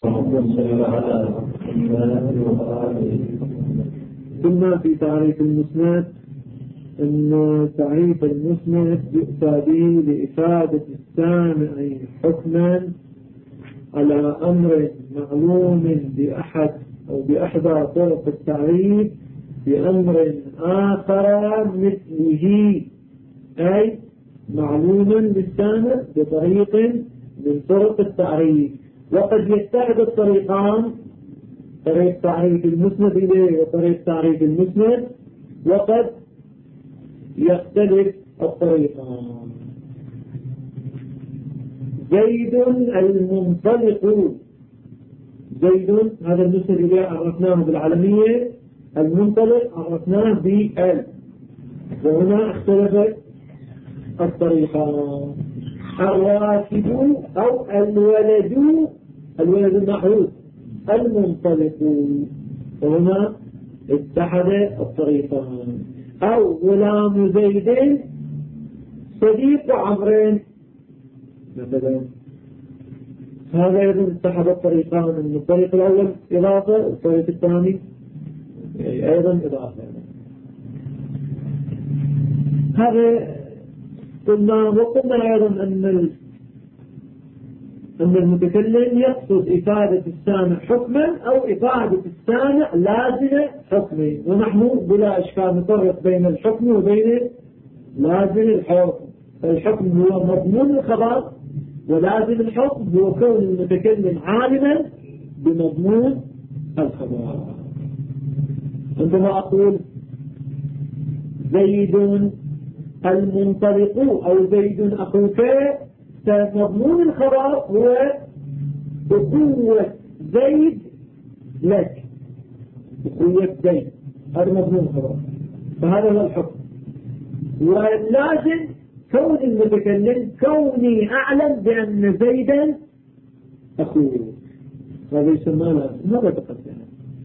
ثم في تعريف المسند أن تعريف المسند يؤتى به لإفادة السامع حكما على أمر معلوم بأحد أو بإحدى طرق التعريف بأمر آخر مثله، أي معلوم للسامع بطريق من طرق التعريف. وقد يتحد الطريقان، طريق تعريف المسند إليه وطريق تعريف المسند، وقد يختلف الطريقان. زيد المنطلق، زيد هذا المسند إليه عرفناه بالعالمية، المنطلق عرفناه بال، وهنا اختلفت الطريقان. الراكب أو الولد المحروف المنطلق، وهنا اتحد الطريقان. أو غلام زيد صديق عمرين مثلا، هذا أيضا اتحد الطريقان، من الطريق الأول إضافة والطريق الثاني أيضا إضافة. هذا وقلنا أيضا أن المتكلم يقصد إفادة السامع حكما أو إفادة السامع لازمة حكمه، ونحن بلا إشكال نفرق بين الحكم وبين لازم الحكم. الحكم هو مضمون الخبر، ولازم الحكم هو كون المتكلم عالما بمضمون الخبر. عندما أقول زيد المنطلق أو زيد أخوك، فمضمون الخبر هو أخوة زيد لك، أخوة زيد، هذا مضمون الخبر، فهذا هو الحكم. واللازم كون المتكلم كوني أعلم بأن زيدا أخوه، هذا يسمى لازم. ماذا تقدم؟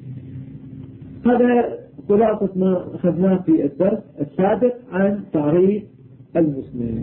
هذا خلاصة ما أخذناه في الدرس السابق عن تعريف المسند.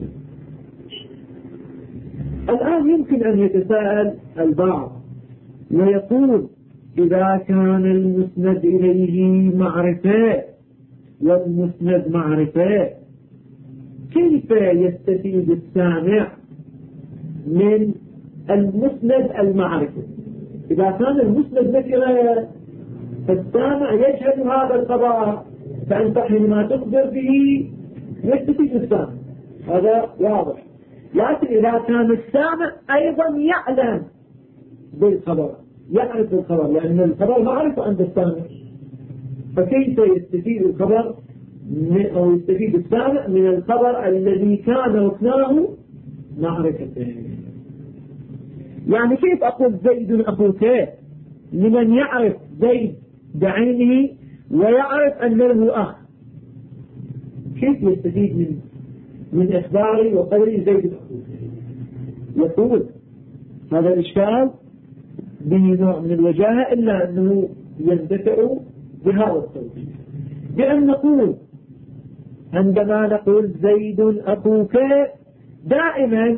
الآن يمكن أن يتساءل البعض ويقول إذا كان المسند إليه معرفة والمسند معرفة، كيف يستفيد السامع من المسند المعرفة؟ إذا كان المسند نكرة فالسامع يشهد هذا الخبر، فأنت حينما تخبر به يستفيد السامع، هذا واضح. لكن إذا كان السامع أيضا يعلم بالخبر، يعرف الخبر، لأن الخبر معرفة عند السامع، فكيف يستفيد الخبر أو يستفيد السامع من الخبر الذي كان ركناه معرفته؟ يعني كيف أقول زيد أخوك لمن يعرف زيد بعينه ويعرف أن له أخ؟ كيف يستفيد من إخباري وقولي زيد أخوك؟ يقول هذا الإشكال به نوع من الوجاهة، إلا أنه يندفع بهذا التوجيه، بأن نقول عندما نقول زيد أخوك دائما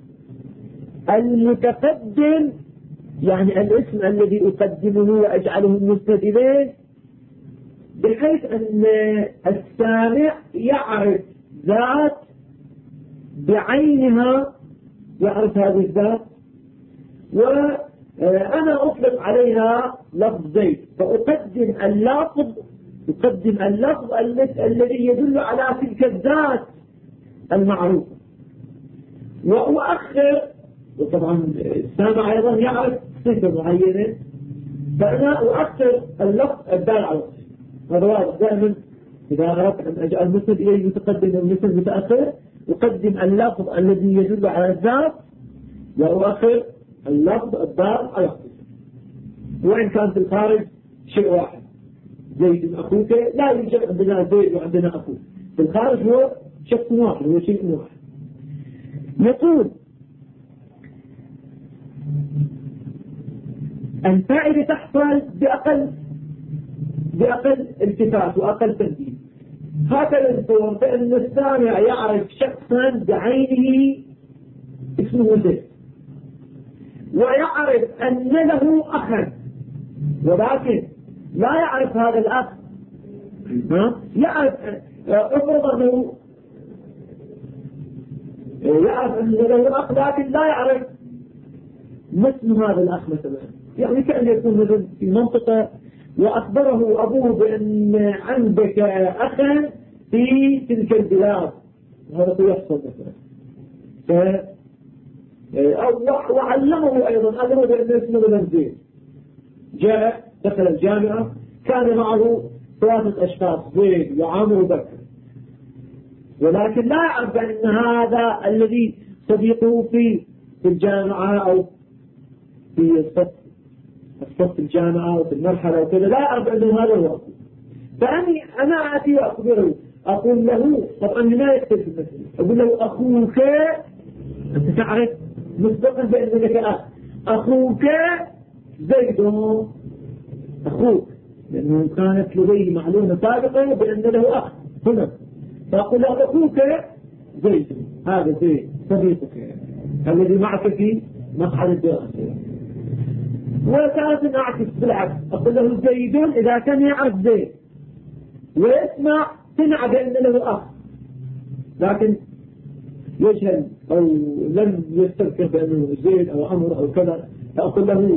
المتقدم، يعني الاسم الذي أقدمه وأجعله المسند إليه، بحيث أن السامع يعرف ذات بعينها، يعرف هذه الذات، وأنا أطلق عليها لفظ زيد، فأقدم اللفظ الذي يدل على تلك الذات المعروفة، وأؤخر، وطبعا السامع أيضا يعرف صفة معينة، فأنا أؤخر اللفظ الدال على الصفة. هذا واضح. دائما إذا أردت أن أجعل المسند إليه متقدم والمسند متأخر، أقدم اللفظ الذي يدل على الذات وأؤخر اللفظ الدال على الصفة، وإن كان في الخارج شيء واحد، زيد أخوك، لا يوجد عندنا زيد وعندنا أخوك، في الخارج هو شخص واحد، هو شيء واحد. يقول الفائدة تحصل بأقل التفات وأقل تنبيه. هكذا نقول فإن السامع يعرف شخصا بعينه اسمه زيد، ويعرف أن له أخا ولكن لا يعرف هذا الأخ، يعرف افرض أنه يعرف أن له أخ لكن لا يعرف مثل هذا الأخ مثلا. يعني كأن يكون مثل في منطقة وأخبره أبوه بأن عندك أخا في تلك البلاد، هذا يحصل مثلا. وعلمه أيضا علمه بأن اسمه مثلا زيد. جاء دخل الجامعة كان معه 3 أشخاص زيد وعمرو وبكر، ولكن لا يعرف أن هذا الذي صديقه في الجامعة أو في الصف الجامعة أو في المرحلة وكذا، لا يعرف أنه هذا هو. فأنا آتي وأخبره أقول له طبعا لا يختلف المسألة، أقول له أخوك أنت تعرف مسبقا بأن لك أخ، أخوك زيد أخوك، لأنه كانت لديه معلومة سابقة بأن له أخ هنا، فأقول له أخوك زيد، هذا زيد صديقك الذي معك في مقعد الدراسة. وكانت أعكس بالعكس، أقول له زيد إذا كان يعرف زيد ويسمع سمع بأن له أخ لكن يجهل أو لم يستذكر بأنه زيد أو عمرو أو كذا، فأقول له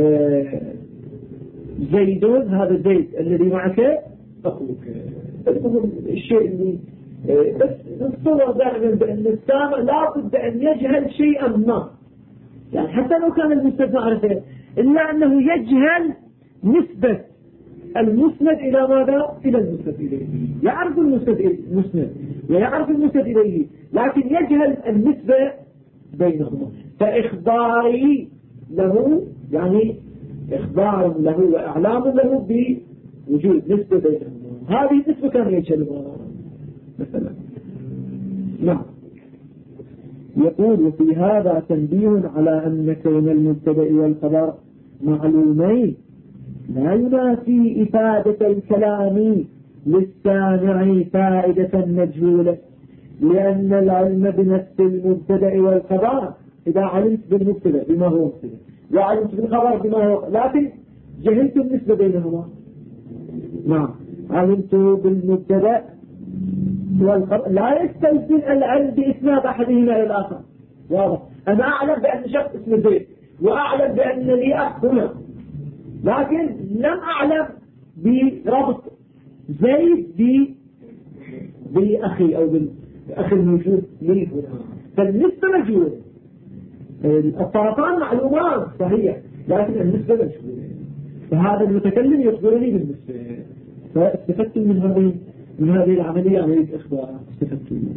زيد، هذا زيد الذي معك أخوك. الشيء اللي بس نتصور دائما بأن السامع لا بد أن يجهل شيئا ما، يعني حتى لو كان المستثنى عرفه إلا أنه يجهل نسبة المسند إلى ماذا؟ إلى المسند إليه. يعرف المسند ويعرف المسند إليه لكن يجهل النسبة بينهما، فإخباري له يعني إخبار له وإعلام له بوجود نسبة بينهما، هذه النسبة كان يجهلها مثلا. نعم. يقول وفي هذا تنبيه على أن كون المبتدأ والخبر معلومين لا ينافي إفادة الكلام للسامع فائدة مجهولة، لأن العلم بنفس المبتدأ والخبر إذا علمت بالمبتدأ بما هو مبتدأ وعلمت بالخبر بما هو، لكن جهلت النسبة بينهما. نعم. علمت بالمبتدأ والخبر لا يستلزم العلم بإسناد أحدهما إلى الآخر، واضح. أنا أعلم بأن شخص اسمه زيد وأعلم بأن لي أخ هنا، لكن لم أعلم بربط زيد بأخي أو بالأخي الموجود لي هنا، فالنسبة مجهولة. الطرفان معلومات صحيح لكن النسبة مجهولة، فهذا المتكلم يخبرني بالنسبة، فاستفدت من هذه العملية عملية إخبار استفدت منه.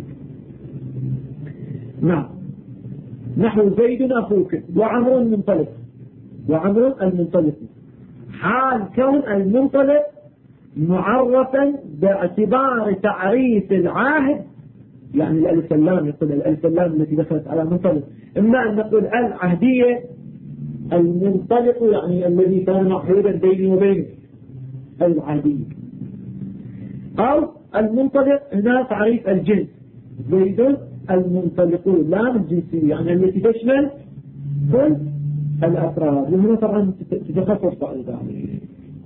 نعم. نحو زيد أخوك وعمر المنطلق، وعمر المنطلق حال كون المنطلق معرفا باعتبار تعريف العاهد، يعني الألف اللام، يقول الألف اللام التي دخلت على منطلق، إما أن نقول العهدية المنطلق يعني الذي كان معهودا بيني وبينك العهدية، أو المنطلق هنا تعريف الجنس زيد المنطلقون لام الجنسية يعني التي تشمل كل الأفراد، وهنا طبعا تتخصص بعد ذلك.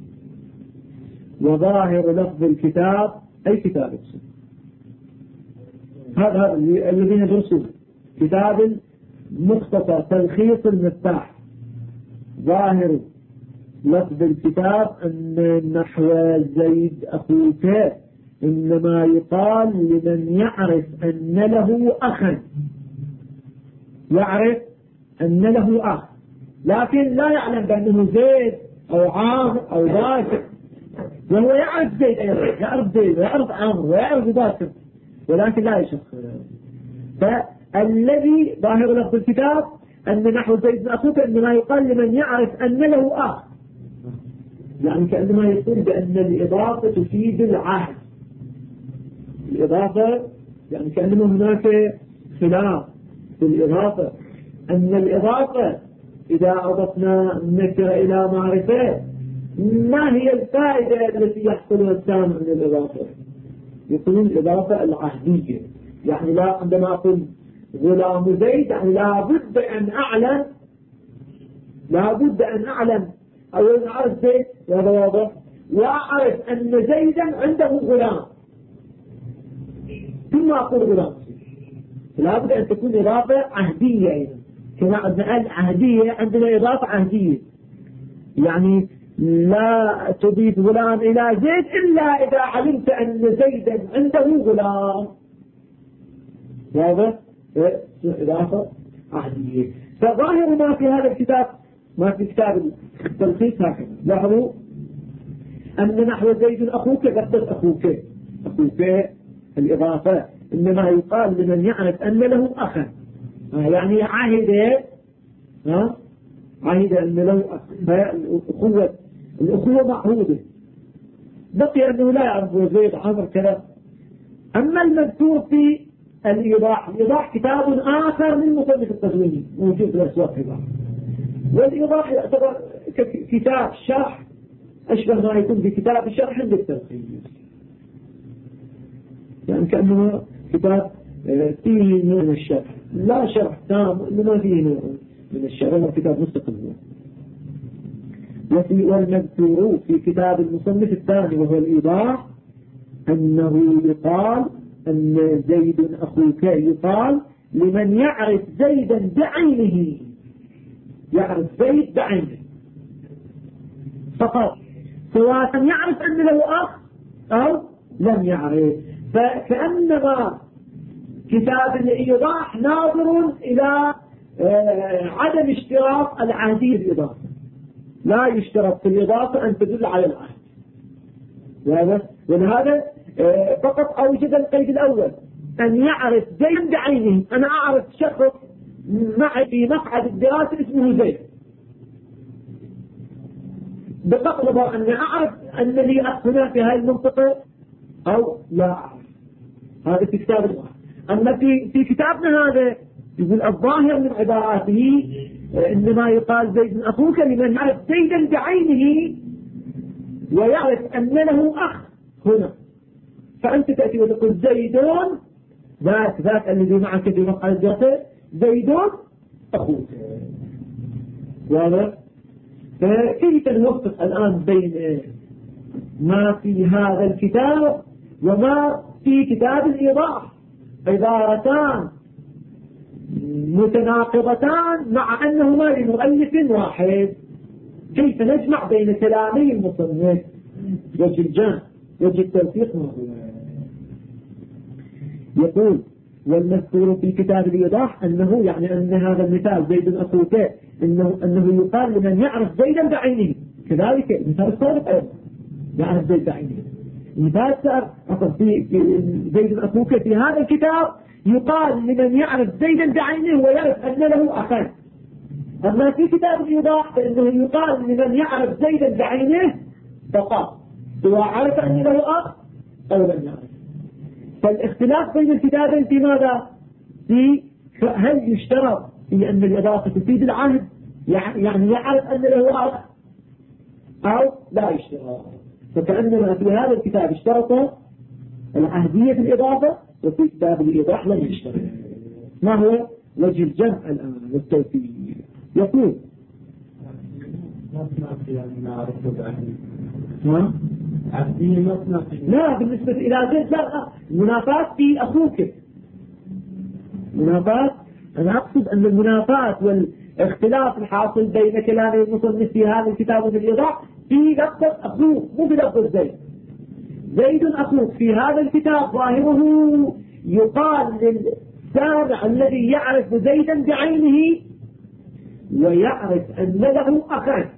وظاهر لفظ الكتاب أي كتاب السنة، هذا الذين يدرسون كتاب مختصر تلخيص المفتاح. ظاهر لفظ الكتاب أن نحو زيد أخوك إنما يقال لمن يعرف أن له أخا، يعرف أن له أخ لكن لا يعلم بأنه زيد أو عامر أو باكر، وهو يعرف زيد أيضا، يعرف زيد ويعرف عامر ويعرف باكر ولكن لا يشخص. فالذي ظاهر لفظ الكتاب أن نحو زيد أخوك إنما يقال لمن يعرف أن له أخ، يعني كأنما يقول بأن الإضافة تفيد العهد. الإضافة يعني كأنما هناك خلاف في الإضافة، أن الإضافة إذا أضفنا النكرة إلى معرفة ما هي الفائدة التي يحصلها السامع من الإضافة؟ يقولون الإضافة العهدية، يعني لا عندما أقول غلام زيد يعني لا بد أن أعلم لابد أن أعلم أو أن أعرف زيد، وهذا واضح، وأعرف أن زيدا عنده غلام ثم أقول غلام. لابد أن تكون إضافة عهدية أيضا، كما قلنا عهدية، عندنا إضافة عهدية، يعني لا تضيف غلام إلى زيد إلا إذا علمت أن زيدا عنده غلام. واضح؟ إضافة عهدية. فظاهر ما في هذا الكتاب، ما في كتاب التلخيص هكذا، لاحظوا أن نحو زيد أخوك قدس أخوك الإضافة إنما يقال لمن يعرف أن له أخا، يعني عهد أن له أخ، الأخوة معهودة، بقي أنه لا يعرف زيد عمر كذا. أما المذكور في الإيضاح كتاب آخر من مصنف التدويني موجود في الأسواق هذا، والإيضاح يعتبر كتاب شرح أشبه ما يكون بكتاب الشرح للتلخيص، يعني كأنه كتاب فيه نوع من الشرح، لا شرح تام إنما فيه نوع من الشرح، هو كتاب مستقل. والمذكور في كتاب المصنف الثاني وهو الإيضاح أنه يقال أن زيد أخوك، يقال لمن يعرف زيدا بعينه، يعرف زيد بعينه فقط، سواء يعرف أن له أخ أو لم يعرف. فكأنما كتاب الإيضاح ناظر إلى عدم اشتراط العهدية بالإضافة، لا يشترط في الإضافة أن تدل على العهد، ولهذا فقط أوجد القيد الأول أن يعرف زيد بعينه. أنا أعرف شخص معي في مقعد الدراسة اسمه زيد، بتطلب أن أعرف أن لي أخ هنا في هذه المنطقة أو لا أعرف. هذا في كتاب الله. أما في كتابنا هذا يقول الظاهر من عباراته إنما يقال زيد أخوك لمن يعرف زيدا بعينه ويعرف أن له أخ هنا. فأنت تأتي وتقول زيدون ذاك الذي معك في مقعد الدراسة زيدون أخوك. واضح؟ فكيف نوفق الآن بين ما في هذا الكتاب وما في كتاب الإيضاح؟ عبارتان متناقضتان مع أنهما لمؤلف واحد. كيف نجمع بين كلامي المصنف؟ وجه الجمع، وجه التوفيق موجود. يقول والمذكور في كتاب الإيضاح أنه يعني أن هذا المثال زيد أخوك أنه يقال لمن يعرف زيدا بعينه. كذلك المثال السابق أيضا يعرف زيد بعينه. المثال السابق في زيد أخوك في هذا الكتاب يقال لمن يعرف زيدا بعينه ويعرف أن له أخا. أما في كتاب الإيضاح فإنه يقال لمن يعرف زيدا بعينه فقط، سواء عرف أن له أخ أو لم يعرف. فالاختلاف بين الكتابين في ماذا؟ في هل يشترط في أن الإضافة تفيد العهد، يعني يعرف أن له أخ، أو لا يشترط. فكأنما في هذا الكتاب اشترط العهدية في الإضافة، وفي كتاب الإيضاح لم يشترط. ما هو وجه الجمع الآن والتوفيق؟ يقول لا بالنسبة إلى زيد لا، المنافاة في أخوك. منافاة، أنا أقصد أن المنافاة والاختلاف الحاصل بين كلام المصنف في هذا الكتاب وفي الإيضاح في لفظ أخوك مو بلفظ زيد. زيد أخوك في هذا الكتاب ظاهره يقال للسامع الذي يعرف زيدا بعينه ويعرف أن له أخا،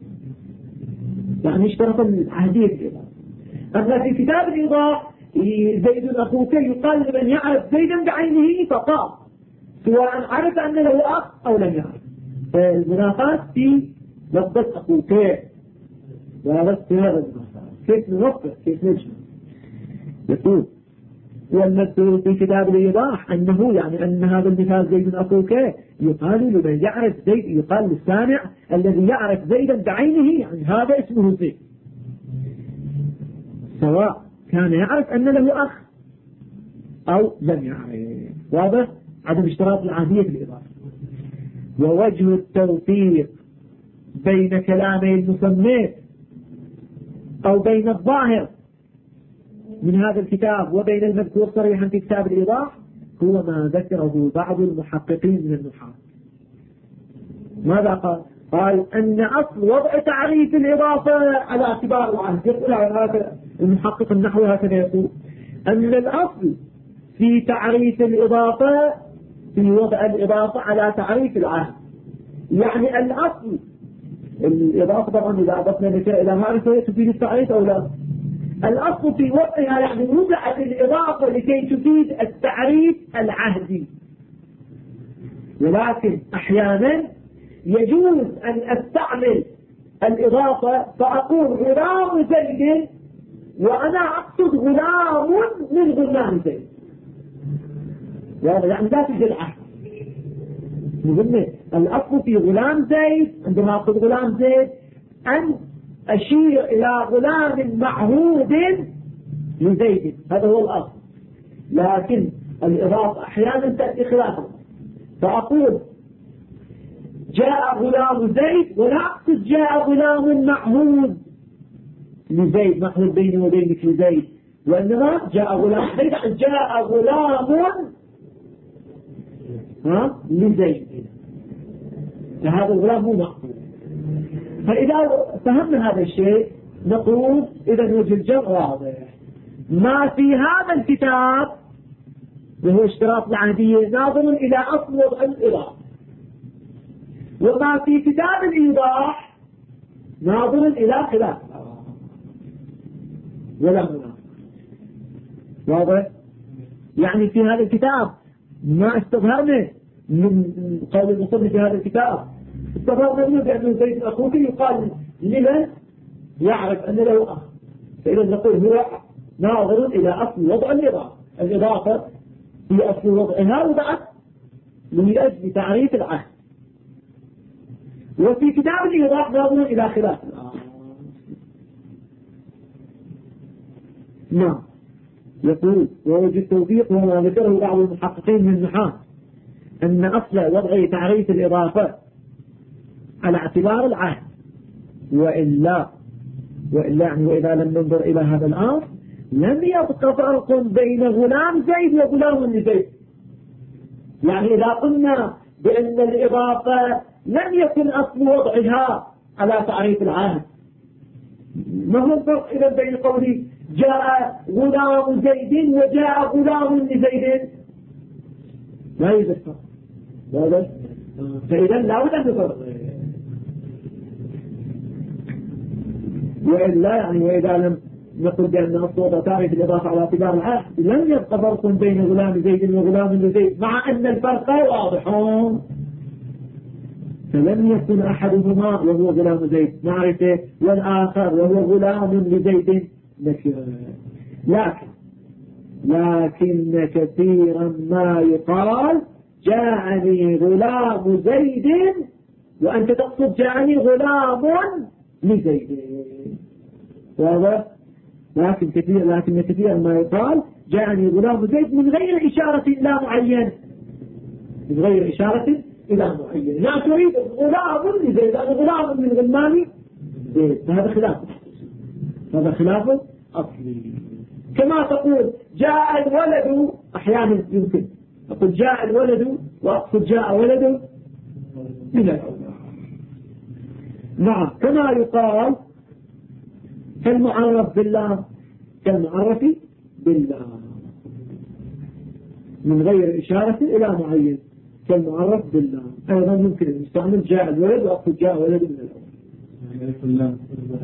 يعني اشترط العهدية في الإيضاح. أما في كتاب الإيضاح زيد أخوك يقال لمن يعرف زيدا بعينه فقط، سواء عرف أن له أخ أو لم يعرف. فالمنافاة في لفظة أخوك، وهذا هذا كيف نوفق، كيف نجمع. يقول والمذكور في كتاب الإيضاح أنه يعني أن هذا المثال زيد أخوك يقال لمن يعرف زيد، يقال للسامع الذي يعرف زيدا بعينه، يعني هذا اسمه زيد، سواء كان يعرف أن له أخ أو لم يعرف. واضح؟ عدم اشتراط العهدية في الإضافة. ووجه التوفيق بين كلامي المصنف أو بين الظاهر من هذا الكتاب وبين المذكور صريحا في كتاب الإيضاح هو ما ذكره بعض المحققين من النحاة. ماذا قال؟ قال أن أصل وضع تعريف الإضافة على اعتبار العهد، يقول هذا المحقق النحوي هكذا يقول أن الأصل في تعريف الإضافة في وضع الإضافة على تعريف العهد. يعني الأصل الإضافة طبعا إذا أضفنا نكرة إلى معرفة تفيد التعريف أو لا، الأصل في وضعها يعني وضعت الإضافة لكي تفيد التعريف العهدي. ولكن أحيانا يجوز أن أستعمل الإضافة فأقول غلام زيد وأنا أقصد غلام من غلام زيد، يعني لا توجد عهد. الأصل في غلام زيد عندما أقول غلام زيد أن أشير إلى غلام معهود لزيد، هذا هو الأصل. لكن الإضافة أحيانا تأتي خلافه، فأقول جاء غلام زيد ولا أقصد جاء غلام معهود لزيد، معهود بيني وبينك لزيد، وإنما جاء غلام زيد جاء غلام لزيد، فهذا الغلام مو مقصود. فإذا فهمنا هذا الشيء نقول إذا وجه الجمع واضح. ما في هذا الكتاب وهو اشتراط العهدية ناظر إلى أصل وضع الإضافة، وما في كتاب الإيضاح ناظر إلى خلاف ولا منافق. واضح؟ يعني في هذا الكتاب ما استظهرنا من قول المصنف في هذا الكتاب، استظهرنا منه بأنه زيد أخوك يقال لمن يعرف أن له أخ، فإذا نقول هو ناظر إلى أصل وضع الإضافة في أصل وضعها وضعت من أجل تعريف العهد. وفي كتاب الإيضاح ناظر إلى خلاف نعم. يقول ووجه التوفيق وما ذكره بعض المحققين من النحاة أن أصل وضع تعريف الإضافة على اعتبار العهد، وإلا يعني وإذا لم ننظر إلى هذا الأمر لم يبقى فرق بين غلام زيد وغلام لزيد. يعني إذا قلنا بأن الإضافة لم يكن أصل وضعها على تعريف العهد، ما هو الفرق إذا بين قولي جاء غلام زيد وجاء غلام لزيد؟ لا يوجد فرق. فإذا لا بد أن نفرق. وإلا يعني وإذا لم نقول بأن أصل وضع تعريف الإضافة على اعتبار العهد لم يبقى فرق بين غلام زيد وغلام لزيد، مع أن الفرق واضحون. فلم يكن أحدهما وهو غلام زيد معرفة والآخر وهو غلام لزيد نكرة. لكن كثيرا ما يقال جاءني غلام زيد وأنت تقصد جاءني غلام لزيد. واضح؟ لكن كثيرا ما يقال جاءني غلام زيد من غير إشارة إلى معين، من غير إشارة إلى معين. لا تريد غلام لزيد، هذا غلام من غلمان زيد، فهذا خلاف أصلي. كما تقول جاء الولد، أحيانا يمكن أقول جاء الولد وأقصد جاء ولد من الأولاد. نعم. كما يقال كالمعرف بالله من غير إشارة إلى معين، كالمعرف بالله أيضا يمكن أن يستعمل جاء الولد وأقصد جاء ولد من الأولاد.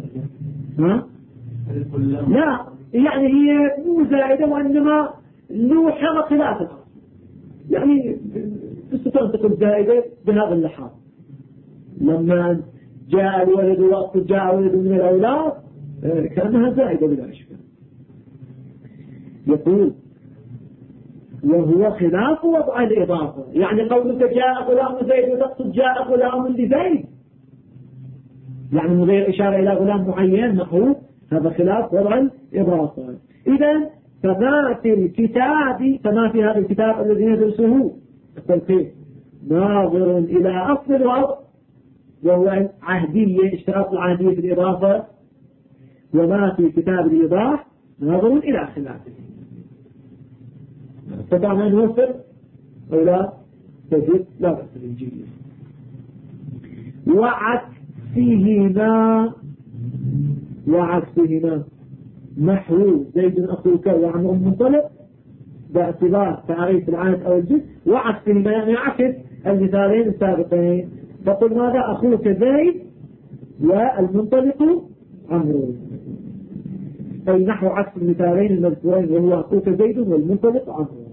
لا يعني هي مو زائدة وإنما له حرة خلاف الأصل، يعني تنطق زائدة بهذا اللحاظ. لما جاء الولد وأقصد جاء ولد من الأولاد كأنها زائدة بلا إشكال. يقول وهو خلاف وضع الإضافة، يعني قولك جاء غلام زيد وتقصد جاء غلام لزيد يعني من غير إشارة إلى غلام معين محروف، هذا خلاف وضع الإضافة. إذن فما في هذا الكتاب الذي ندرسه التلخيص ناظر إلى أصل الوضع وهو العهدية، اشتراط العهدية في الإضافة، وما في كتاب الإيضاح نظر إلى خلافه. استطعنا أن نوصل أو لا تجد لا بأس بالجيد. وعكسهما نحو زيد أخوك وعن أم منطلق باعتبار تعريف العهد أو الجزء، وعكسهما يعني عكس المثالين السابقين. فقل ماذا؟ أخوك زيد والمنطلق عمرو، أي نحو عكس المثالين المذكورين وهو أخوك زيد والمنطلق عمرو.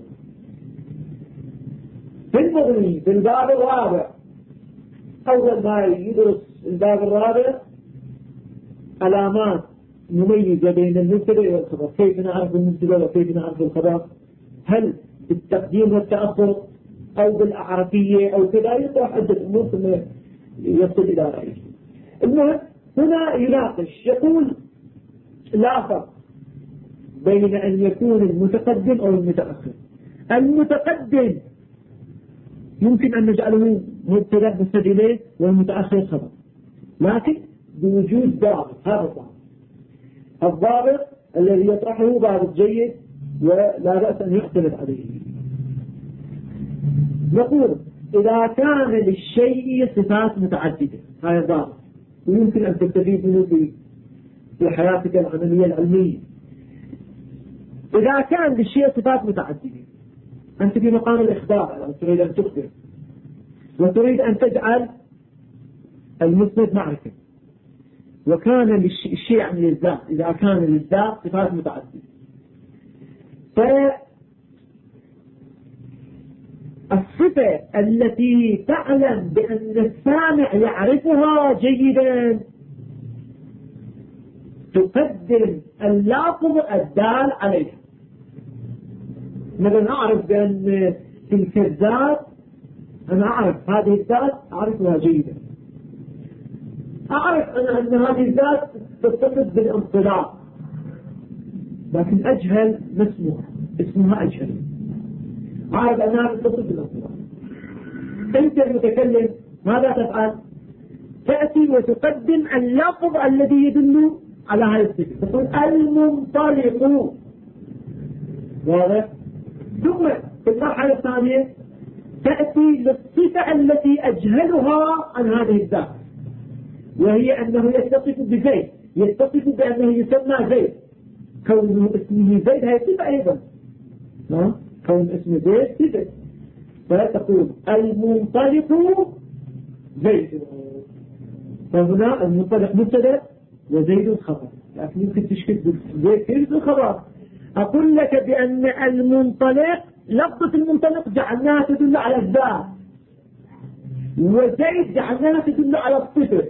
في المغني في الباب الرابع، أول ما يدرس الباب الرابع علامات مميزة بين المبتدأ والخبر. كيف نعرف المبتدأ وكيف نعرف الخبر؟ هل بالتقديم والتأخر أو بالأعرفية أو كذا؟ يطرح عدة أمور ثم يصل إلى رأيه. المهم هنا يناقش، يقول لا فرق بين أن يكون المتقدم أو المتأخر. المتقدم يمكن أن نجعله مبتدأ مستند إليه والمتأخر خبر، لكن بوجود ضابط. هذا الضابط، الضابط الذي يطرحه ضابط جيد ولا بأس أن يختلف عليه. نقول إذا كان للشيء صفات متعددة، هذا الضابط ويمكن أن تستفيد منه في حياتك العملية العلمية. إذا كان للشيء صفات متعددة، أنت في مقام الإخبار، تريد أن تخبر وتريد أن تجعل المثبت معرفة، وكان للشيء يعني للذات، إذا كان للذات صفات متعددة، فالصفة التي تعلم بأن السامع يعرفها جيدا تقدم اللفظ الدال عليها. مثلا أعرف بأن تلك الذات، أنا أعرف هذه الذات أعرفها جيدا، أعرف أن هذه الذات تتصف بالانطلاق، لكن أجهل ما اسمها أجهل. أعرف أنها تتصف بالانطلاق. أنت المتكلم ماذا تفعل؟ تأتي وتقدم اللفظ الذي يدل على هذه الصفة، تقول المنطلق، واضح؟ ثم في المرحلة الثانية تأتي للصفة التي أجهلها عن هذه الذات، وهي أنه يتصف بزيد، يتصف بأنه يسمى زيد، كونه اسمه زيد هي صفة أيضا، كون اسم زيد صفة، فتقول المنطلق زيد. فهنا المنطلق مبتدأ وزيد خبر، لكن يمكن تشكل زيد كيف الخبر. أقول لك بأن المنطلق، لفظة المنطلق جعلناها تدل على الذات، وزيد جعلناها تدل على الصفة.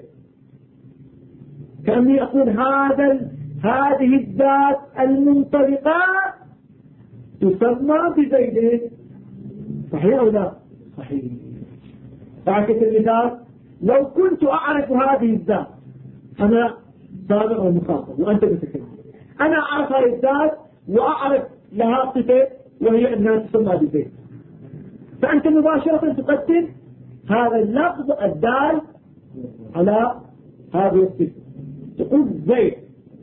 كأني أقول هذه الذات المنطلقة تسمى بزيد، صحيح أو لا؟ صحيح. فعكس المثال، لو كنت أعرف هذه الذات، أنا سامع ومخاطب وأنت متكلم، أنا أعرف هذه الذات وأعرف لها صفة وهي أنها تسمى بزيد، فأنت مباشرة تقدم هذا اللفظ الدال على هذه الصفة، تقول زيد.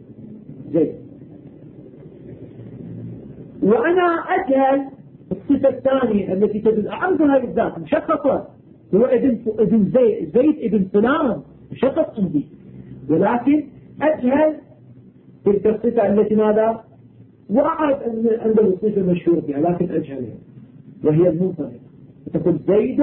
وأنا أجهل الصفة الثانية التي تدل، أعرف هذه الذات مشخصة، هو ابن زيد ابن فلان مشخص عندي، ولكن أجهل تلك الصفة التي ماذا؟ وأعرف أن عنده الصفة مشهور بها لكن أجهلها، وهي المنطلق، تقول زيد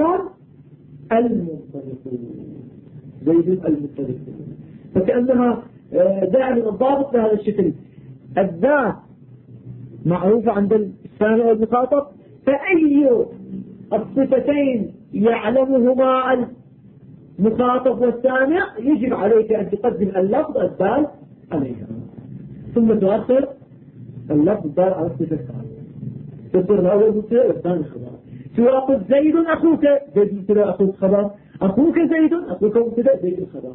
المنطلق. فكأنها دائما الضابط بهذا الشكل، الذات معروفة عند السامع والمخاطب، فأي الصفتين يعلمهما المخاطب والسامع يجب عليك أن تقدم اللفظ الدال عليها، ثم تؤخر اللفظ الدال على الصفة الثانية، تصير الأول مبتدأ والثاني خبر. سواء زيد أخوك، زيد مبتدأ أخوك خبر، أخوك زيد أخوك مبتدأ زيد الخبر.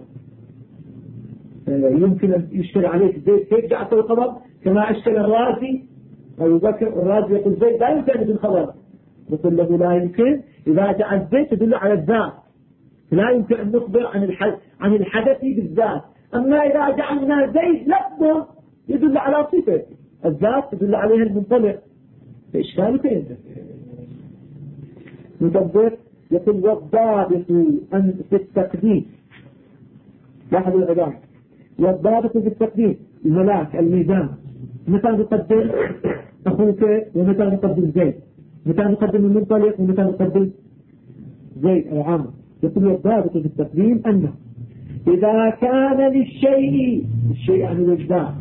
يمكن أن يشكل عليك زيد كيف جعلت الخبر، كما أشكل الرازي أبو بكر، الرازي يقول زيد لا يمكن أن الخبر، نقول له لا يمكن، إذا جعل زيد تدل على الذات، لا يمكن أن نخبر عن الحدث بالذات. أما إذا جعلنا زيد لفظا يدل على صفة الذات يدل عليها المنطلق، فإشكال فين؟ ندبر. يقول والضابط أن في التقديم، واحد العبارة، والضابط في التقديم الملاك الميزان، متى نقدم أخوك ومتى نقدم زيد، متى نقدم المنطلق ومتى نقدم زيد العام. يقول والضابط في التقديم أنه إذا كان للشيء، الشيء يعني الوجدان،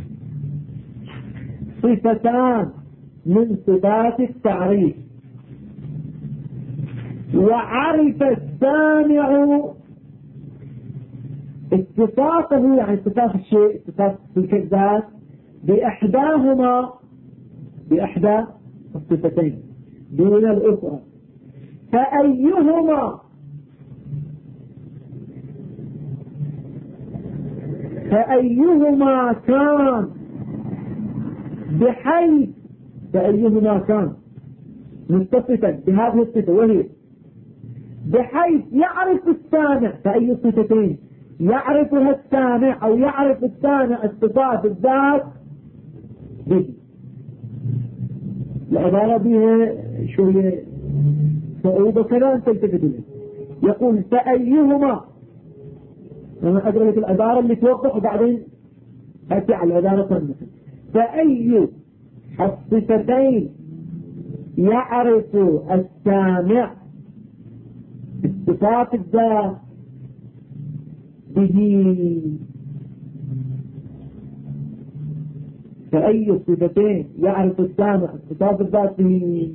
صفتان من صفات التعريف، وعرف السامع اتصافه، يعني اتصاف الشيء، اتصاف تلك الذات بإحدى الصفتين دون الأخرى، فأيهما كان متصفا بهذه الصفة، وهي بحيث يعرف السامع، فأي صفتين يعرفها السامع أو يعرف السامع الصفات الذات به. العبارة بها شوية صعوبة كذا أن تلتفت له. يقول فأيهما، أنا أدرك العبارة اللي توضح وبعدين أتي على العبارة الثانية. فأي الصفتين يعرف السامع الصفات الذات به، فأي الصفتين يعرف السامع الصفات الذات به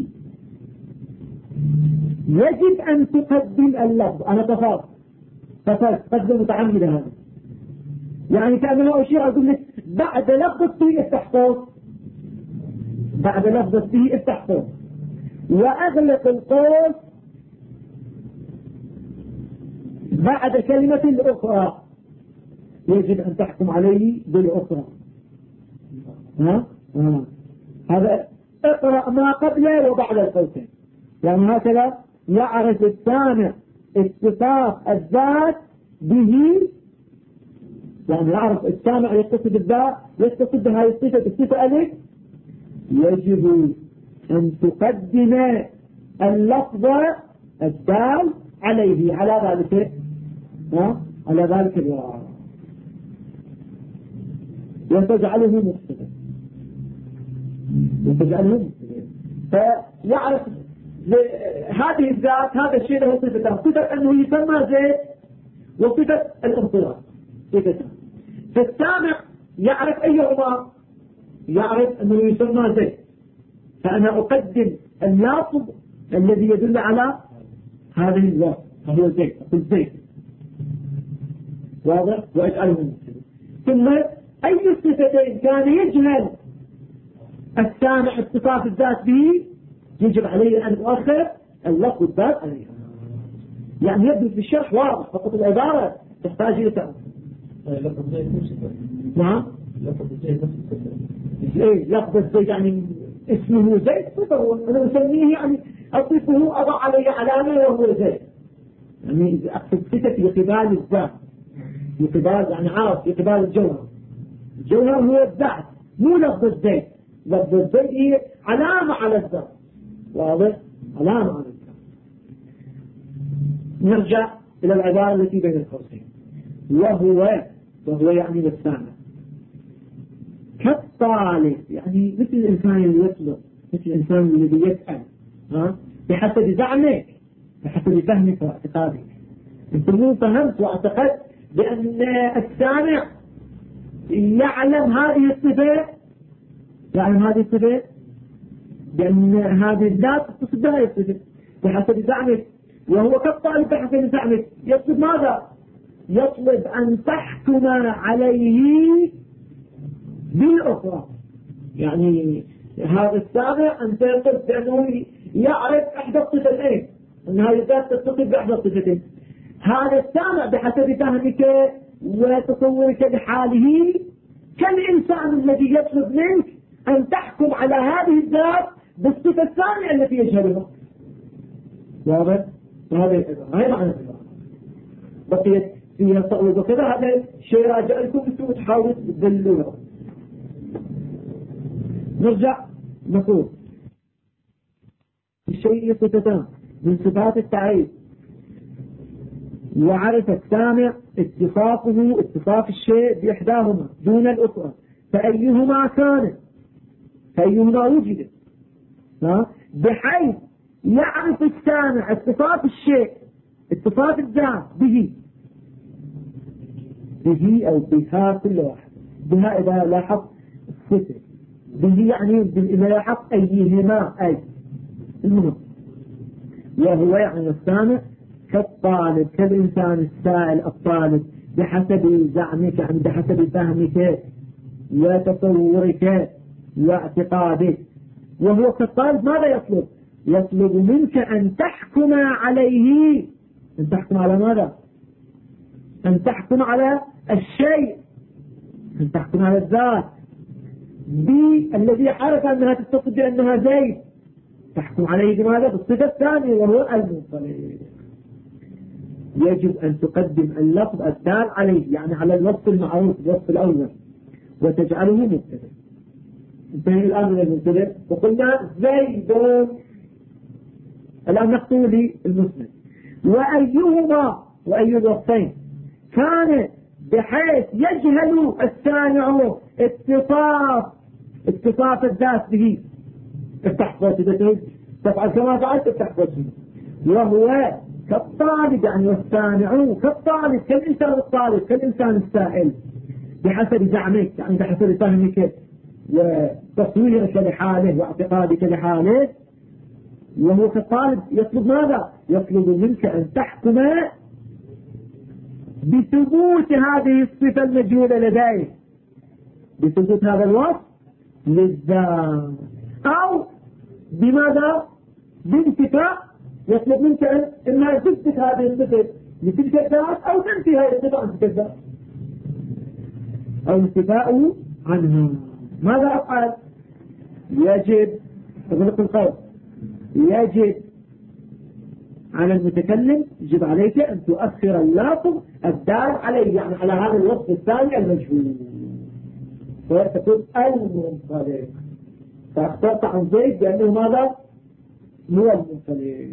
يجب أن تقدم اللفظ. أنا تقدم متعمد هذا، يعني كأنه أشير أقول لك بعد لفظ الصيغة التحفظ، بعد لفظ الصيغة التحفظ وأغلق القوس بعد كلمة الأخرى، يجب أن تحكم عليه بالأخرى. هذا اقرأ ما قبله وبعد القوسين، يعني هكذا يعرف السامع اتصاف الذات به، يعني يعرف السامع يتصف الذات، يتصف بهذه الصفة ألف، يجب أن تقدم اللفظ الدال عليه على ذلك الوعاء وتجعله مصفا، فيعرف هذه الذات، هذا الشيء له صفتان، صفة أنه يسمى زيد وصفة الانطلاق صفتان. فالسامع يعرف أيهما، يعرف أنه يسمى زيد، فأنا أقدم اللفظ الذي يدل على هذه الذات وهو زيد، أقول زيد واضح، وأجعله مصفا. ثم أي الصفتين كان يجهل السامع اتصاف الذات به يجب عليه أن يؤخر اللفظ الذات عليها. يعني يبدو في الشرح واضح، فقط العبارة تحتاج إلى تأمل. نعم لفظ الزيد يعني اسمه زيد صفه، أنا أسميه يعني أصفه أضع عليه علامة وهو زيد، يعني أقصد صفة في قبال الذات، في قبال يعني عارف في قبال الجوهر. الجوهر هو الذات مو لفظ الزيد، لفظ الزيد هي علامة على الذات، واضح، علامة على الذات. نرجع إلى العبارة التي بين القوسين، وهو يعني للسامع كالطالب، يعني مثل الإنسان اللي يطلب، مثل الإنسان الذي يسأل بحسب زعمك، بحسب فهمك واعتقادك. انتم فهمت واعتقدت بأن السامع يعلم هذه الصفة، بأن هذه الذات تصف بها الصفة بحسب زعمك، وهو كالطالب بحسب زعمك يطلب ماذا؟ يطلب أن تحكم عليه بالأخرى. يعني هذا السامع أن تقصد بأنه يعرف إحدى الصفتين، أن هذه الذات تتصف بإحدى الصفتين. هذا السامع بحسب فهمك وتصورك بحاله كالإنسان الذي يطلب منك أن تحكم على هذه الذات بالصفة الثانية التي يجهلها. واضح؟ هذا معنى العبارة. بقيت فيها صعوبة كذا، هذا شيء راجع لكم انتم تحاولوا تدلونه. نرجع نقول الشيء صفتان من صفات التعريف، وعرف السامع اتصاف الشيء بإحداهما دون الأخرى، فأيهما كان فأيهما وجد، بحيث يعرف السامع اتصاف الشيء اتصاف الذات به أو بها كل واحد. بها إذا لاحظ الصفة، به يعني إذا لاحظ أيهما أي المهم، وهو يعني السامع كالطالب كالإنسان السائل الطالب بحسب زعمك، يعني بحسب فهمك وتصورك واعتقادك. وهو كالطالب ماذا يطلب؟ يطلب منك أن تحكم عليه. أن تحكم على ماذا؟ أن تحكم على الشيء، أن تحكم على الذات الذي عرف أنها تتصف بأنها زيد، تحكم عليه بماذا؟ بالصفة الثانية وهو المنطلق. يجب أن تقدم اللفظ الدال عليه، يعني على الوصف المعروف الوصف الأول، وتجعله مبتدأ. انتهي الآن من المبتدأ وقلنا زيد. الآن نقول للمسند وأي الوصفين كان بحيث يجهل السامع اتصاف الذات به. افتح صوتك تفعل كما فعلت، افتح صوتك. وهو كالطالب يعني والسامع كالطالب كالإنسان الطالب كالإنسان السائل بحسب زعمك، يعني بحسب فهمك وتصويرك لحاله واعتقادك لحاله. وهو كالطالب يطلب ماذا؟ يطلب منك أن تحكم بثبوت هذه الصفة المجهولة لديه، بثبوت هذا الوصف للذات، أو بماذا؟ بانتفاء. يطلب منك أنها تثبت هذه الصفة لتلك الذات أو تنفي هذه الصفة عن تلك الذات أو انتفاء عنها. ماذا أفعل؟ يجب أغلق القول، يجب على المتكلم، يجب عليك أن تؤخر اللفظ الدال عليه، يعني على هذا الوصف الثاني المجهول، فتكون المنطلق. فاخترت عن زيد لأنه ماذا؟ هو المنطلق،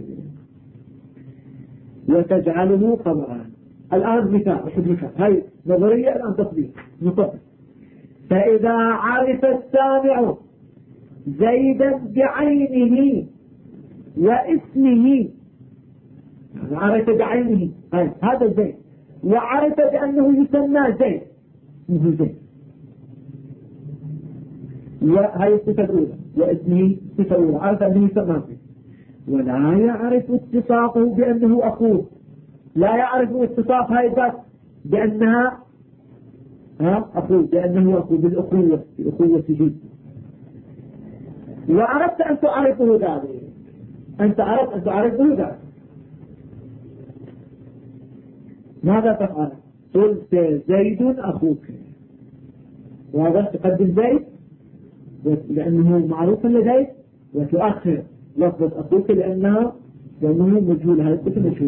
وتجعله خبرا. الآن مثال، هاي نظرية، الآن تطبيق نطبق. فإذا عرف السامع زيدا بعينه واسمه، عرف بعينه هذا زيد، وعرف بأنه يسمى زيد، اسمه زيد، وهي الصفة الأولى، واسمه الصفة الأولى، عرف أنه يسمى زيد، ولا يعرف اتصافه بأنه أخوه، لا يعرف اتصاف هاي الذات بأنها أخوه، بأنه أخوه بالأخوة، بأخوة جد. وأردت أن تعرفه ذلك، أنت أردت أن تعرفه ذلك، ماذا تفعل؟ قلت زيد أخوك، وهذا تقدم زيد لأنه معروف لديك، وتؤخر لفظ أخوك لأنه مجهول، هذا الاسم مجهول.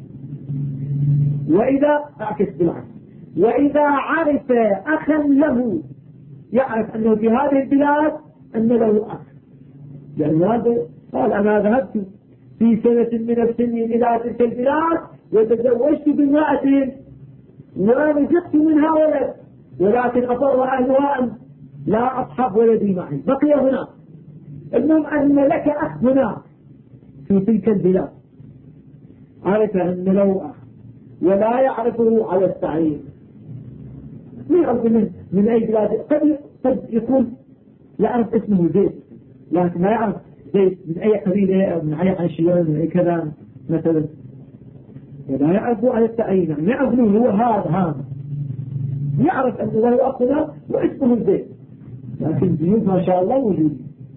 وإذا أعكس بالعكس، وإذا عرف أخا له، يعرف أنه في هذه البلاد أن له أخ، لأن هذا قال أنا ذهبت في سنة من السنين إلى تلك البلاد وتزوجت بامرأة ورزقت منها ولد، ولكن أصر أهلها أن لا أصحب ولدي معي، بقي هناك. المهم أن لك أخ هناك في تلك البلاد، عرف أن له أخ ولا يعرفه على التعيين، ما يعرف من أي بلاد. قد يكون يعرف اسمه زيد، لكن لا يعرف زيد من أي قبيلة أو من أي عشيرة من أي كذا مثلا، ولا يعرفه على التعيين، يعني يعرف أنه هو هذا، يعرف أن له أخنا واسمه زيد، لكن زيد ما شاء الله وجود،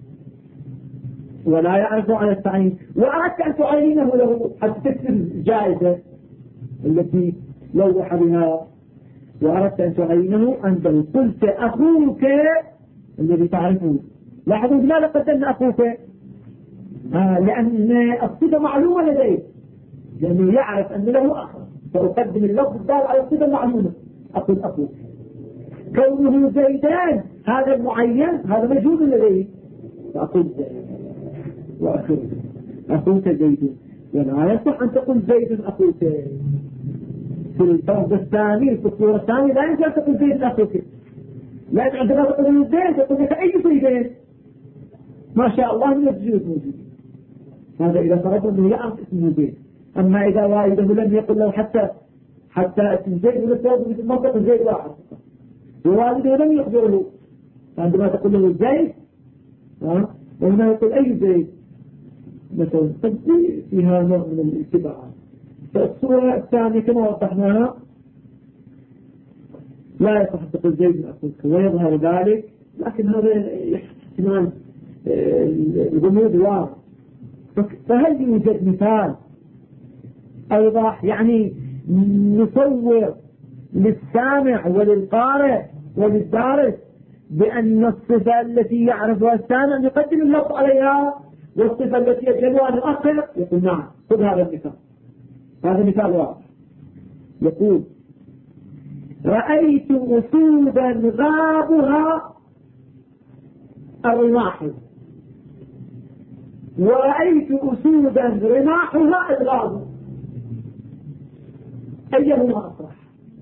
ولا يعرفه على التعيين. وأردت أن تعينه له حتى تكسب الجائزة التي لوح بها، وأردت أن تعينه عنده. قلت أخوك الذي تعرفه. لاحظوا لماذا قدمنا أخوك؟ لأن الصفة معلومة لديه، لأنه يعرف أن له أخ، فأقدم اللفظ الدال على الصفة المعلومة. أقول أخوك. كونه زيدان هذا المعين هذا مجهود لديه، فأقول زيد وأخوك أخوك زيد، ولا يصح أن تقول زيد أخوك. في الفرض الثاني في الصورة الثانية لا يمكن أن تقول زيد أخوك، لأن عندما تقول الزيد تقول لك أي زيدين ما شاء الله من الزيوت موجود. هذا إذا فرضنا أنه يعرف اسمه زيد. أما إذا والده لم يقل له حتى اسم زيد ولسه في المنطقة زيد واحد، ووالده لم يخبره، عندما تقول له زيد وهنا يقول أي زيد مثلا، قد فيها نوع من الاتباع. فالصورة الثانية كما وضحناها لا يصح تقول زيد من أخوك ويظهر ذلك، لكن هذا احتمال الغموض واضح. فهل يوجد مثال أوضح يعني نصور للسامع وللقارئ وللدارس بأن الصفة التي يعرفها السامع يقدم اللفظ عليها والصفة التي يجهلها نؤخر؟ يقول نعم. خذ هذا المثال، هذا مثال واضح. يقول رأيت أسودا غابها الرماح، ورأيت أسودا رماحها الغاب، أيهما أصرح؟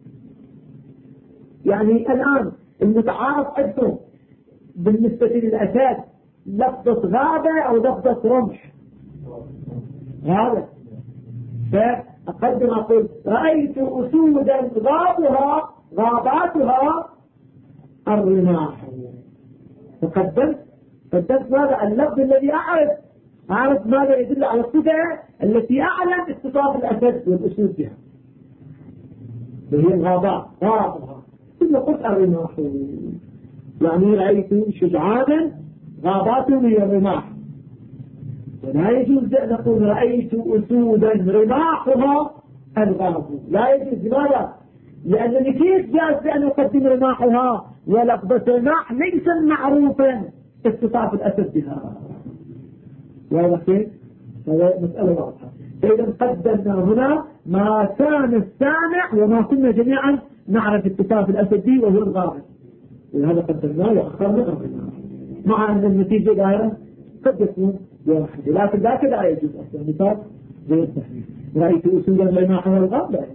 يعني الآن المتعارف عندهم بالنسبة للأساد لفظة غابة أو لفظة رمح؟ غابة. فأقدم أقول رأيت أسودا غابها غاباتها الرماح، فقدمت ماذا؟ اللفظ الذي أعرف ماذا يدل على الصفة التي أعلم اتصاف الأسد والأسود بها، وهي الغابات غابها. ثم قلت الرماح، يعني رأيت شجعانا غاباته هي الرماح. ولا يجوز أن نقول رأيت أسودا رماحها الغاب، لا يجوز. لماذا؟ لأنني كيف جاز بأن أقدم رماحها ولفظة رماح ليس معروفا اتصاف الأسد بها. واضح كيف؟ هذا مسألة واضحة. فإذا قدمنا هنا ما كان السامع وما كنا جميعا نعرف اتصاف الأسد به وهو الغابة، وهذا قدمناه وأخرنا مع أن النتيجة ظاهرة قد يكون واحدة، لكن ذاك لا يجوز أصلا مثال غير صحيح. رأيت أسودا رماحها الغاب لا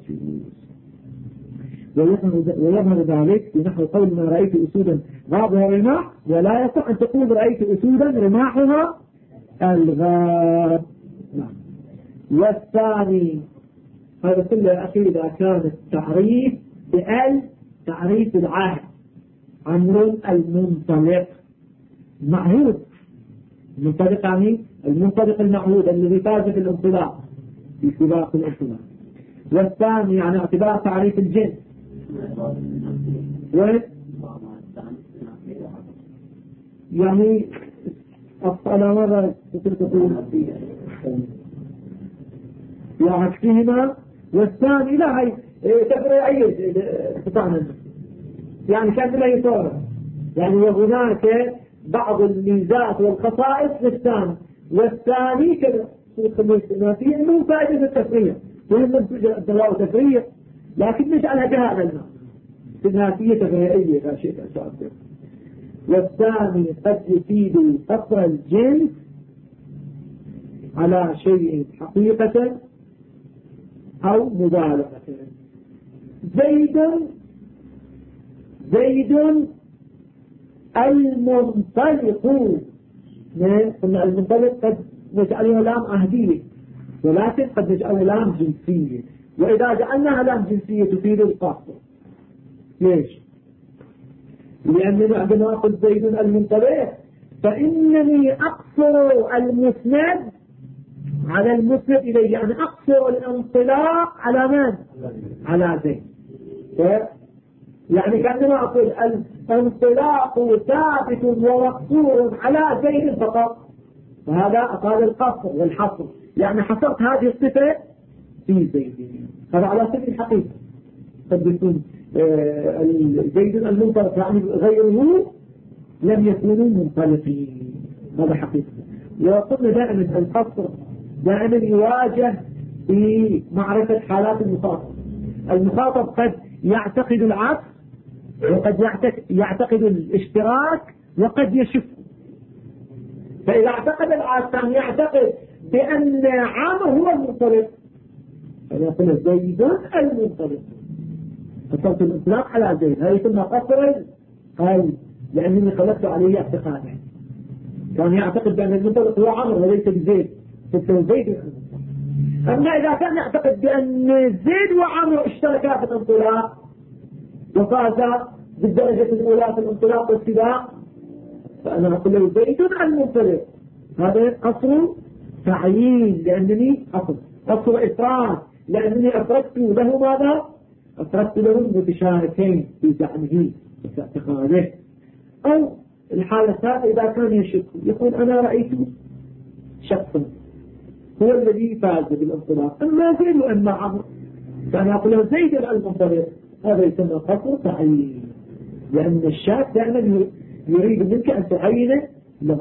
يجوز، ويظهر ذلك بنحو قولنا رأيت أسودا غابها رماح، ولا يصح أن تقول رأيت أسودا رماحها الغاب. نعم. والثاني هذا كله أخير إذا كان التعريف بأل تعريف العهد. عمرو المنطلق معهود، المنطلق يعني المنطلق المعهود الذي فاز في الانطلاق في سباق الانطلاق. والثاني يعني اعتبار تعريف الجنس. يعني أفضل مرة تقول وعكسهما. والثاني لا هي تفرع أي قطعنا يعني كان لا يطور، يعني وهناك بعض الميزات والخصائص للثاني، والثاني كذا في أنه فائدة التفريع وهم الدواء تفريع، لكن نجعلها جهة لنا النافية تفريعية لا شيء أساسي. والثاني قد يفيد فقر الجنس على شيء حقيقة أو مبالغة. زيد المنطلق، قلنا المنطلق قد نجعله لام عهدية ولكن قد نجعله لام جنسية، وإذا جعلناها لام جنسية تفيد القصر. ليش؟ لأننا عندما أقول زيد المنطلق فإنني أقصر المسند على المسند إليه، يعني أقصر الانطلاق على من؟ على زيد. يعني كأنما أقول الانطلاق ثابت ومقصور على زيد فقط، فهذا أقال القصر والحصر، يعني حصرت هذه الصفة في زيد. هذا على سبيل الحقيقة قد يكون زيد المنطلق يعني غيره لم يكونوا منطلقين، هذا حقيقة. وقلنا دائما القصر دائما يواجه في معرفة حالات المخاطب، المخاطب قد يعتقد العكس، وقد يعتقد الاشتراك، وقد يشك. فإذا اعتقد العكس يعتقد بأن عامر هو المنطلق، فيقول زيد المنطلق، فصلت الإطلاق على زيد، هذا يسمى قصر القلب، لأنني خلقت عليه اعتقادا. كان يعتقد بأن المنطلق هو عمر وليس بزيد، فسوى زيد المنطلق. أما إذا كان يعتقد بأن زيد وعمر اشتركا في الانطلاق وفازا بالدرجة الأولى في الانطلاق والسباق، فأنا أقول له زيد المنطلق. هذا قصر تعيين لأنني قصر إفراد لأنني أفردت له ماذا؟ أفردت له المتشاركين في زعمه وفي اعتقاده. أو الحالة الثالثة إذا كان يشك يقول أنا رأيت شخصا هو الذي فاز بالانطلاق، أما زيد وأما عمر، فأنا أقول له زيد المنطلق. هذا يسمى قصر تعيين، لأن الشاك دائما يريد منك أن تعين له.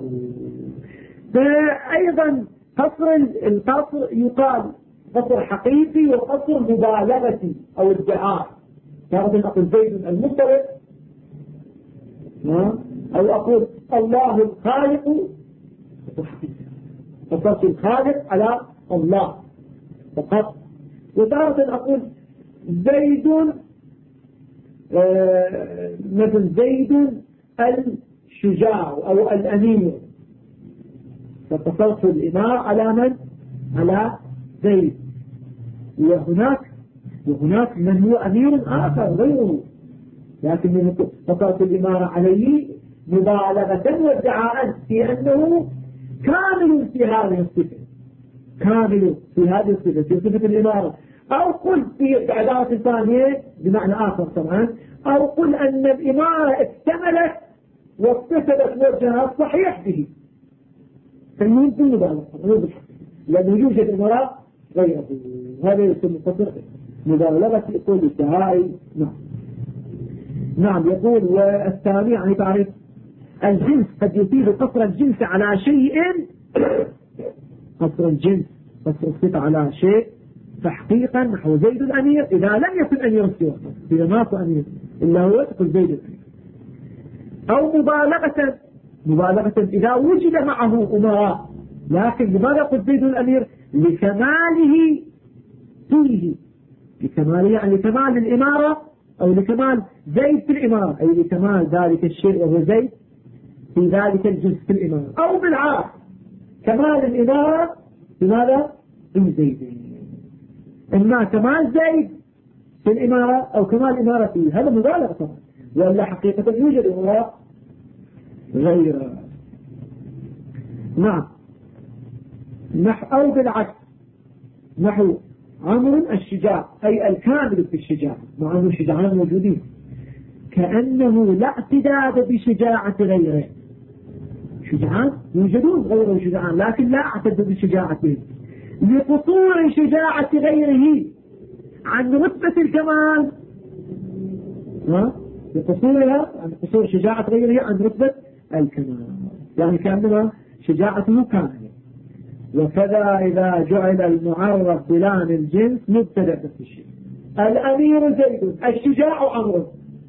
فأيضا القصر يقال قصر حقيقي وقصر مبالغتي أو ادعاء. تارة أقول زيد المنطلق، أو أقول الله الخالق، قصرت الخالق على الله فقط. وتارة أقول زيد مثل زيد الشجاع أو الأمير، فقصرت الإمارة على من؟ على زيد. وهناك من هو أمير آخر غيره، لكن قصرت الإمارة عليه مبالغة وادعاء في أنه كامل في هذه الصفة، كامل في هذه الصفة، في صفة الإمارة. أو قل في عبارة ثانية بمعنى آخر طبعا، أو قل أن الإمارة اكتملت واتصلت وجهها الصحيح به، فالمهم مبالغة، لأنه يوجد إمارة غيره. هذا يسمى قصر مبالغة يقول الدعائي. نعم يقول. والثاني يعني تعرف الجنس قد يفيد قصر الجنس على شيء، قصر الجنس قصر الصفة على شيء، تحقيقا نحو زيد الأمير إذا لم يكن أمير سواه، إذا ما هو أمير إلا هو تقول زيد الأمير. أو مبالغة إذا وجد معه أمراء، لكن لماذا قل زيد الأمير؟ لكماله فيه، لكماله يعني لكمال الإمارة، أو لكمال زيد في الإمارة، أي لكمال ذلك الشيء وهو زيد في ذلك الجزء في الإمارة. أو بالعكس كمال الإمارة بماذا؟ في زيد، إما كمال زيد في الإمارة أو كمال الإمارة فيه. هذا مبالغة طبعا، وإلا حقيقة يوجد إمارة غير. نعم. أو بالعكس نحو عمرو الشجاع، أي الكامل في الشجاع، مع أنه الشجاعان موجودين، كأنه لا اعتداد بشجاعة غيره. شجاعان يوجدون غير شجاعان، لكن لا اعتد بشجاعته لقصور شجاعة غيره عن رتبة الكمال، لقصورها عن قصور شجاعة غيره عن رتبة الكمال، يعني كأنما شجاعته كاملة. وكذا إذا جعل المعرف بلام الجنس مبتدأ في الشيء، الأمير زيد الشجاع عمرو،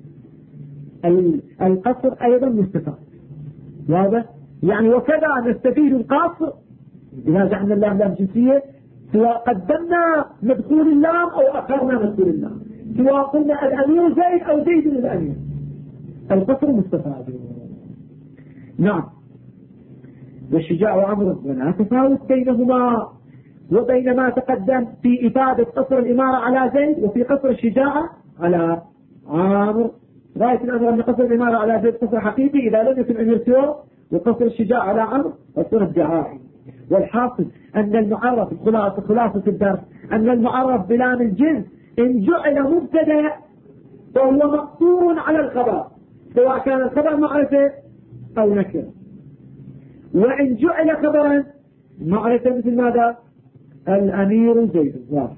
القصر أيضا مستفاد. واضح؟ يعني وكذا نستفيد القصر إذا جعلنا اللام لام جنسية، سواء قدمنا مدخول اللام أو أخرنا مدخول اللام، سواء قلنا الأمير زيد أو زيد الأمير، القصر مستفاد. نعم. والشجاع وعمرو ولا تفاوت بينهما وبين ما تقدم في إفادة قصر الإمارة على زيد وفي قصر الشجاعة على عمرو. غاية الأمر أن قصر الإمارة على زيد قصر حقيقي إذا لم يكن أمير سوى، وقصر الشجاع على عمرو قصر ادعائي. والحاصل أن المعرف خلاصة الدرس أن المعرف بلام الجنس إن جعل مبتدأ فهو مقصور على الخبر، سواء كان الخبر معرفة أو نكرة. وإن جعل خبرا معرفة مثل ماذا؟ الأمير زيد،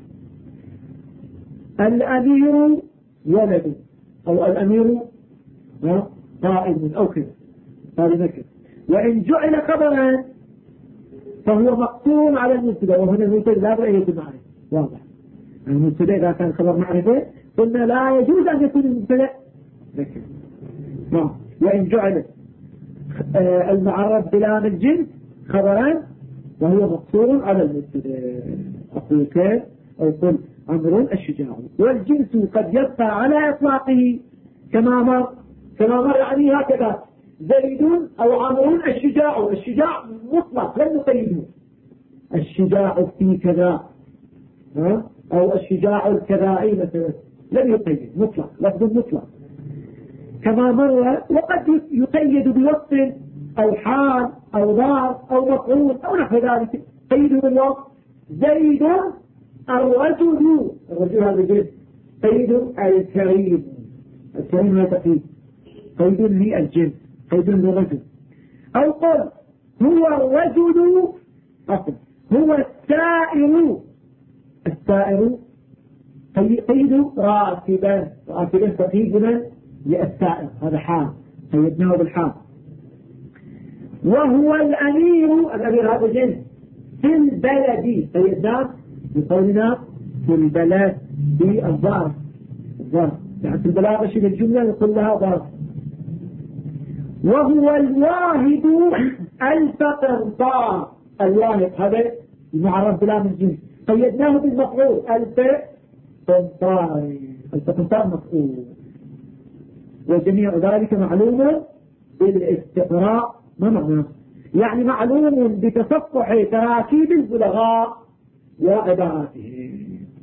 الأمير ولد، أو الأمير قائد أو كذا، هذا نكرة. وإن جعل خبرا فهو مقصور على المبتدا، وهنا المبتدا لا بأية معرفة. واضح؟ المبتدأ إذا كان خبر معرفة قلنا لا يجوز أن يكون المبتدأ ذكر. نعم. وإن جعل المعرب بلام الجنس خبرا وهو مقصور على المبتدأ. أقول كيف؟ أو قل عمرو الشجاع. والجنس قد يبقى على إطلاقه كما مر يعني هكذا زيد أو عمرو الشجاع. الشجاع مطلق لم نقيده. الشجاع في كذا أو الشجاع الكذائي مثلا لم يقيد مطلق لفظ مطلق كما مر. وقد يقيد بوصف أو حال أو ضار أو مفعول أو نحو ذلك. قيد بالوصف زيد الرجل هذا جد. قيد الكريم. الكريم لا تقييد. قيد للجنس قيد للرجل. أو قل هو الرجل أصل هو السائر قيد راكبا تقييدنا للسائر هذا حال قيدناه بالحال. وهو الأمير هذا جنس في البلد قيدناه بقولنا في البلد في الظرف يعني في البلاغة شيء الجملة يقول لها ظرف. وهو الواحد الفقنطار. الواحد هذا المعرب بلام الجنس قيدناه بالمفعول الفقنطار مفعول. وجميع ذلك معلوم بالاستقراء. ما معناه؟ يعني معلوم بتصفح تراكيب البلغاء وعباراتهم.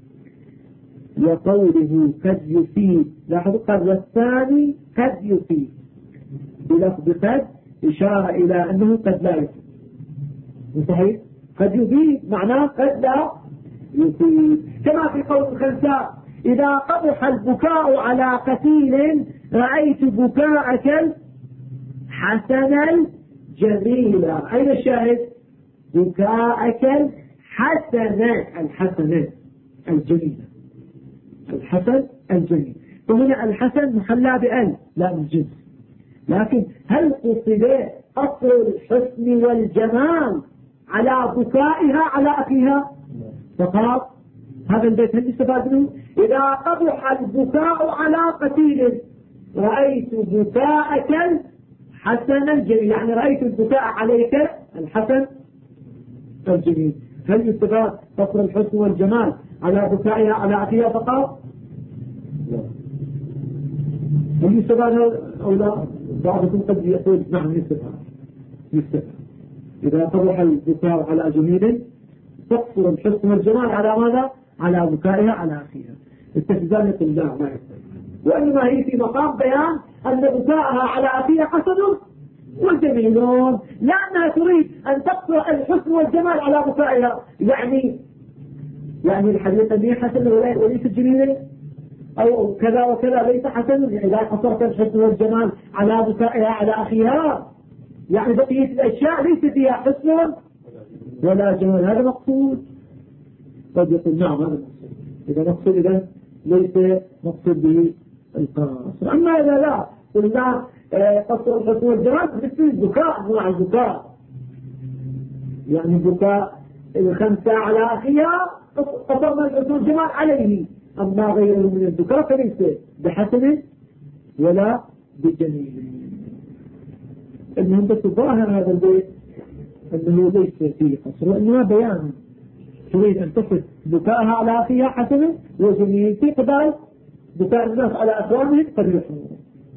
وقوله قد يفيد لاحظوا قد والثاني قد يفيد بلفظ قد إشارة إلى أنه قد لا يفيد. صحيح؟ قد يفيد معناه قد لا يفيد. كما في قول الخنساء إذا قبح البكاء على قتيل رأيت بكاءك حسنا جميلا. أين الشاهد؟ بكاءك الحسنة الجميلة. الحسن الجميل. وهنا الحسن محلى بأل لا من جنس. لكن هل قصد أصل الحسن والجمال على بكائها على أخيها فقط؟ هذا البيت هل استفاد منه؟ إذا قبح البكاء على قتيل رأيت بكاءك حسنا جميلا يعني رأيت البكاء عليك الحسن الجميل. هل يستفاد أصل الحسن والجمال على بكائها على أخيها فقط؟ لا. هل يستفاد أو لا؟ بعضكم قد يقول نعم يستفاد. إذا قبح البكاء على جميل تقصر الحسن والجمال على ماذا؟ على بكائها على أخيها. استفزازة لا ما يستفاد. وإنما هي في مقام بيان أن بكاءها على أخيها حسن وجميلون لأنها تريد أن تقصر الحسن والجمال على بكائها. يعني الحديقة دي حسن وليس جميلة أو كذا وكذا ليس حسن. إذا قصرت الحسن والجمال على بكائها على أخيها يعني بقية الأشياء ليس فيها حسن ولا جمال. هذا مقصود. قد يقول نعم هذا مقصود. إذا مقصود إذا ليس مقصود به القصر. أما إذا لا قلنا قصر الحسن والجمال مثل البكاء مع البكاء يعني بكاء الخنسة على أخيها قصرنا الحسن والجمال عليه. أما غيره من البكاء فليس بحسن ولا بجميل. المهم بس ظاهر هذا البيت أنه ليس فيه قصر وإنما بيان تريد أن تصف بكاءها على أخيها حسن وجميل في قبال بكاء الناس على أخوانهم قد يحمون.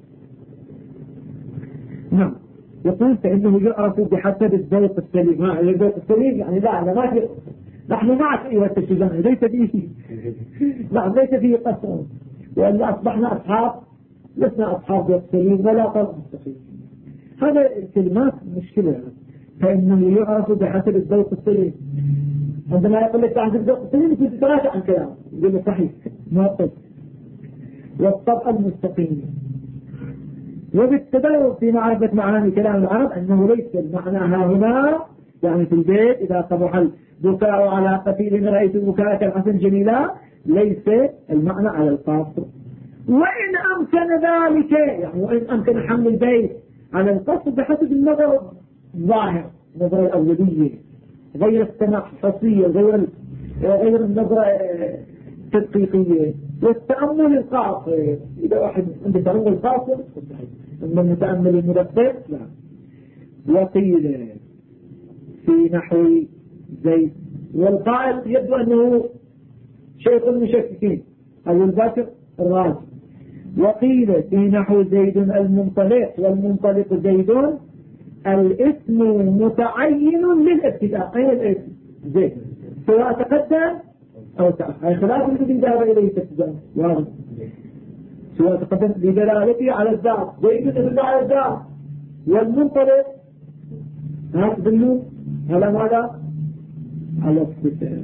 نعم. يقول فإنه يعرف بحسب الذوق السليم. الذوق السليم يعني لا ما في نحن معك أيها التشجيع ليس فيه نعم ليس فيه قصر. وأن أصبحنا أصحاب لسنا أصحاب ذوق سليم ولا قلب مستقيم. هذا الكلمات مشكلة. فإنه يعرف بحسب الذوق السليم. عندما يقول لك بحسب الذوق السليم يكون تتراجع عن كلام يقول لك صحيح موقف. والطبع المستقيم. وبالتدرج في معرفة معاني كلام العرب أنه ليس المعنى هنا يعني في البيت إذا قبح البكاء على قتيل رأيت بكاءك الحسن جميلا ليس المعنى على القصر. وإن أمكن ذلك يعني وإن أمكن حمل البيت على القصر بحسب النظر الظاهر النظر الأولية غير التنقصية غير النظرة تدقيقية والتأمل القاصر. إذا واحد عنده تأمل قاصر أما المتأمل المدقق لا. وقيل في نحو زيد، والقائل يبدو أنه شيخ المشككين أو الباكر الرازي. وقيل في نحو زيد المنطلق والمنطلق زيد الاسم متعين للابتداء. أين الاسم؟ زيد سواء تقدم أو تأخر، خلاف الذي ذهب إليه تقدم واضح، سواء تقدم بدلالته على الذات، زيد يدل على الذات، والمنطلق هذا بالنون هذا ماذا؟ على الصفة.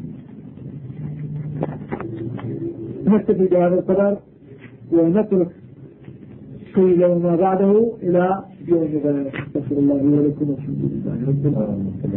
نكتفي بهذا القدر ونترك قيل وما بعده إلى يوم غير. استغفر الله ولكم والحمد لله رب العالمين.